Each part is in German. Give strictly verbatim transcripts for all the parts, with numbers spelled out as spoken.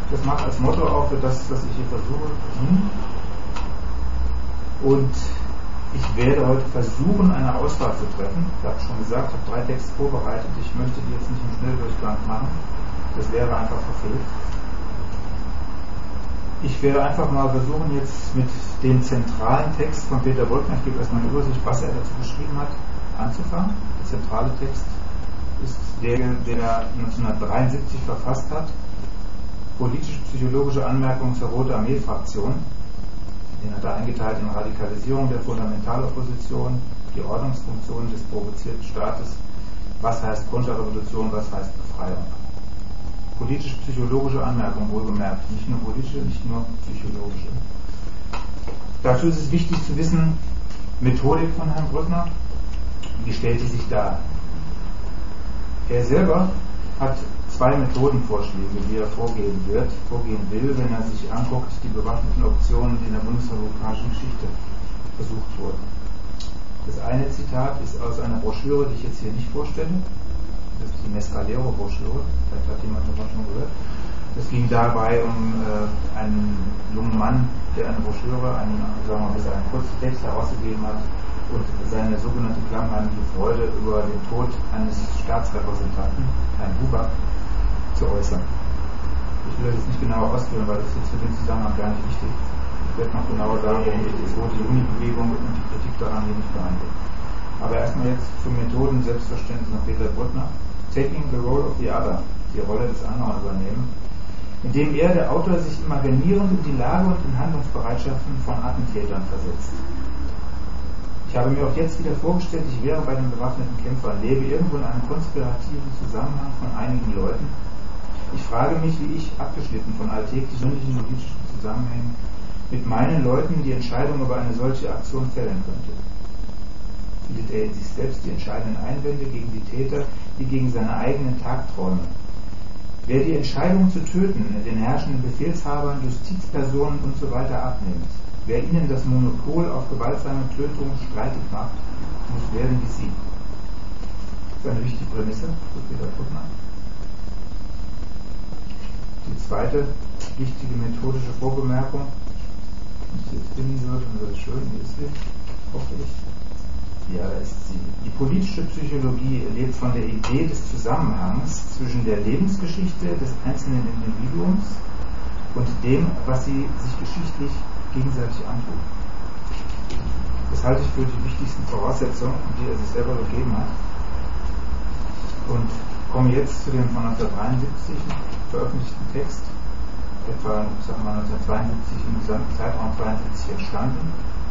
Das macht als Motto auch für das, was ich hier versuche, Sinn. Und ich werde heute versuchen, eine Auswahl zu treffen. Ich habe schon gesagt, ich habe drei Texte vorbereitet. Ich möchte die jetzt nicht im Schnelldurchgang machen. Das wäre einfach verfehlt. Ich werde einfach mal versuchen, jetzt mit dem zentralen Text von Peter Brückner, ich gebe erstmal eine Übersicht, was er dazu geschrieben hat, anzufangen. Der zentrale Text ist der, der neunzehnhundertdreiundsiebzig verfasst hat, politisch-psychologische Anmerkungen zur Rote Armee-Fraktion. Den hat er eingeteilt in Radikalisierung der Fundamentalopposition, die Ordnungsfunktion des provozierten Staates, was heißt Konterrevolution, was heißt Befreiung. Politisch-psychologische Anmerkungen, wohlgemerkt, nicht nur politische, nicht nur psychologische. Dazu ist es wichtig zu wissen, Methodik von Herrn Brückner, wie stellt die sich dar? Er selber hat zwei Methodenvorschläge, die er vorgehen wird, vorgehen will, wenn er sich anguckt, die bewaffneten Optionen, die in der bundesrepublikanischen Geschichte versucht wurden. Das eine Zitat ist aus einer Broschüre, die ich jetzt hier nicht vorstelle. Das ist die Mescalero-Broschüre, vielleicht hat jemand davon schon gehört. Es ging dabei um äh, einen jungen Mann, der eine Broschüre, einen, sagen wir mal, einen kurzen Text herausgegeben hat und seine sogenannte klammheimliche Freude über den Tod eines Staatsrepräsentanten, Herrn Huber, zu äußern. Ich will das jetzt nicht genauer ausführen, weil das ist jetzt für den Zusammenhang gar nicht wichtig. Ich werde noch genauer sagen, warum ich die Rote Juni-Bewegung und die Kritik daran hier nicht behandle. Aber erstmal jetzt zum Methoden Selbstverständnis nach Peter Brückner. Taking the role of the other, die Rolle des anderen übernehmen, indem er, der Autor, sich imaginierend in die Lage und in Handlungsbereitschaften von Attentätern versetzt. Ich habe mir auch jetzt wieder vorgestellt, ich wäre bei den bewaffneten Kämpfern, lebe irgendwo in einem konspirativen Zusammenhang von einigen Leuten. Ich frage mich, wie ich, abgeschnitten von alltäglichen politischen Zusammenhängen, mit meinen Leuten die Entscheidung über eine solche Aktion fällen könnte. Findet er in sich selbst die entscheidenden Einwände gegen die Täter, wie gegen seine eigenen Tagträume? Wer die Entscheidung zu töten den herrschenden Befehlshabern, Justizpersonen usw. abnimmt, wer ihnen das Monopol auf gewaltsame Tötung streitig macht, muss werden wie sie. Das ist eine wichtige Prämisse für Peter Brückner. Die zweite wichtige methodische Vorbemerkung, wenn ich sie jetzt finden würde, dann wäre es schön, hier ist sie, hoffe ich. Ja, da ist sie. Die politische Psychologie lebt von der Idee des Zusammenhangs zwischen der Lebensgeschichte des einzelnen Individuums und dem, was sie sich geschichtlich gegenseitig antun. Das halte ich für die wichtigsten Voraussetzungen, die er sich selber gegeben hat. Und komme jetzt zu dem von neunzehnhundertdreiundsiebzig veröffentlichten Text, etwa sagen wir, neunzehnhundertzweiundsiebzig im gesamten Zeitraum zweiundsiebzig entstanden.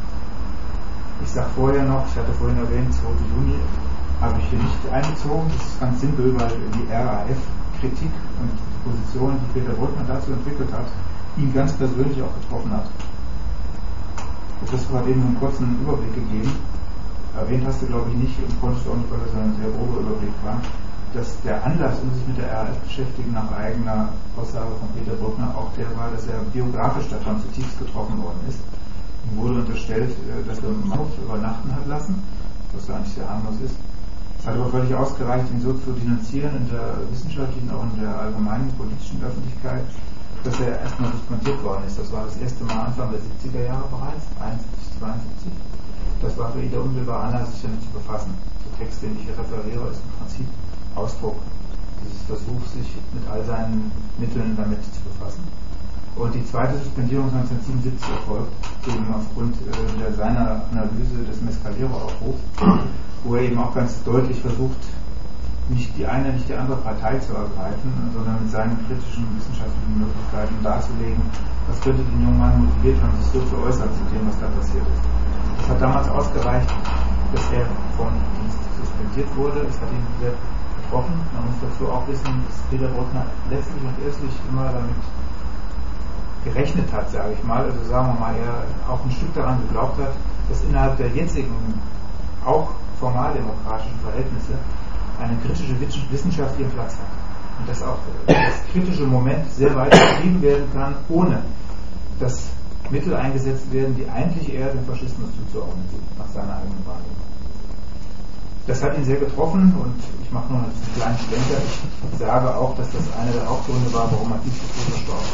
Ich sage vorher noch, ich hatte vorhin erwähnt, zweiten Juni habe ich hier nicht einbezogen. Das ist ganz simpel, weil die R A F-Kritik und die Position, die Peter Brückner dazu entwickelt hat, ihn ganz persönlich auch getroffen hat. Christoph hat eben einen kurzen Überblick gegeben. Erwähnt hast du, glaube ich, nicht und konntest du auch nicht, weil das ein sehr grober Überblick war, dass der Anlass, um sich mit der R A F beschäftigen, nach eigener Aussage von Peter Brückner auch der war, dass er biografisch davon zutiefst getroffen worden ist. Ihm wurde unterstellt, dass er im Hof übernachten hat lassen, was eigentlich sehr harmlos ist. Es hat aber völlig ausgereicht, ihn so zu denunzieren in der wissenschaftlichen, auch in der allgemeinen politischen Öffentlichkeit, dass er erstmal suspendiert worden ist. Das war das erste Mal Anfang der siebziger Jahre bereits, einundsiebzig, zweiundsiebzig. Das war für ihn der unmittelbare Anlass, sich damit zu befassen. Der Text, den ich hier referiere, ist im Prinzip Ausdruck dieses Versuchs, sich mit all seinen Mitteln damit zu befassen. Und die zweite Suspendierung neunzehnhundertsiebenundsiebzig erfolgt, eben aufgrund äh, der, seiner Analyse des Mescalero-Aufrufs, wo er eben auch ganz deutlich versucht, nicht die eine, nicht die andere Partei zu ergreifen, sondern mit seinen kritischen wissenschaftlichen Möglichkeiten darzulegen, was könnte den jungen Mann motiviert haben, sich so zu äußern zu dem, was da passiert ist. Es hat damals ausgereicht, dass er vom Dienst suspendiert wurde. Es hat ihn sehr getroffen. Man muss dazu auch wissen, dass Peter Brückner letztlich und erstlich immer damit gerechnet hat, sage ich mal, also sagen wir mal, er auch ein Stück daran geglaubt hat, dass innerhalb der jetzigen, auch formaldemokratischen Verhältnisse eine kritische Wissenschaft ihren Platz hat. Und dass auch das kritische Moment sehr weit betrieben werden kann, ohne dass Mittel eingesetzt werden, die eigentlich eher dem Faschismus zuzuordnen sind, nach seiner eigenen Wahrnehmung. Das hat ihn sehr getroffen und ich mache nur einen kleinen Schlenker. Ich sage auch, dass das einer der Hauptgründe war, warum er viel zu früh verstorben